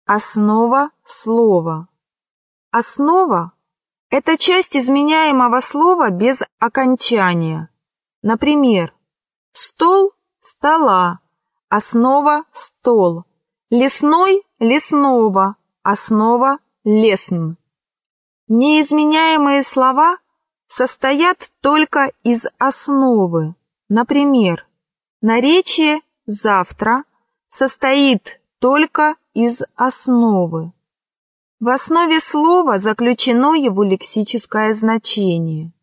Основа слова. Основа – это часть изменяемого слова без окончания. Например, стол – стола, основа – стол, лесной – лесного, основа – лесн. Неизменяемые слова состоят только из основы. Например, наречие «завтра» состоит только из основы. В основе слова заключено его лексическое значение.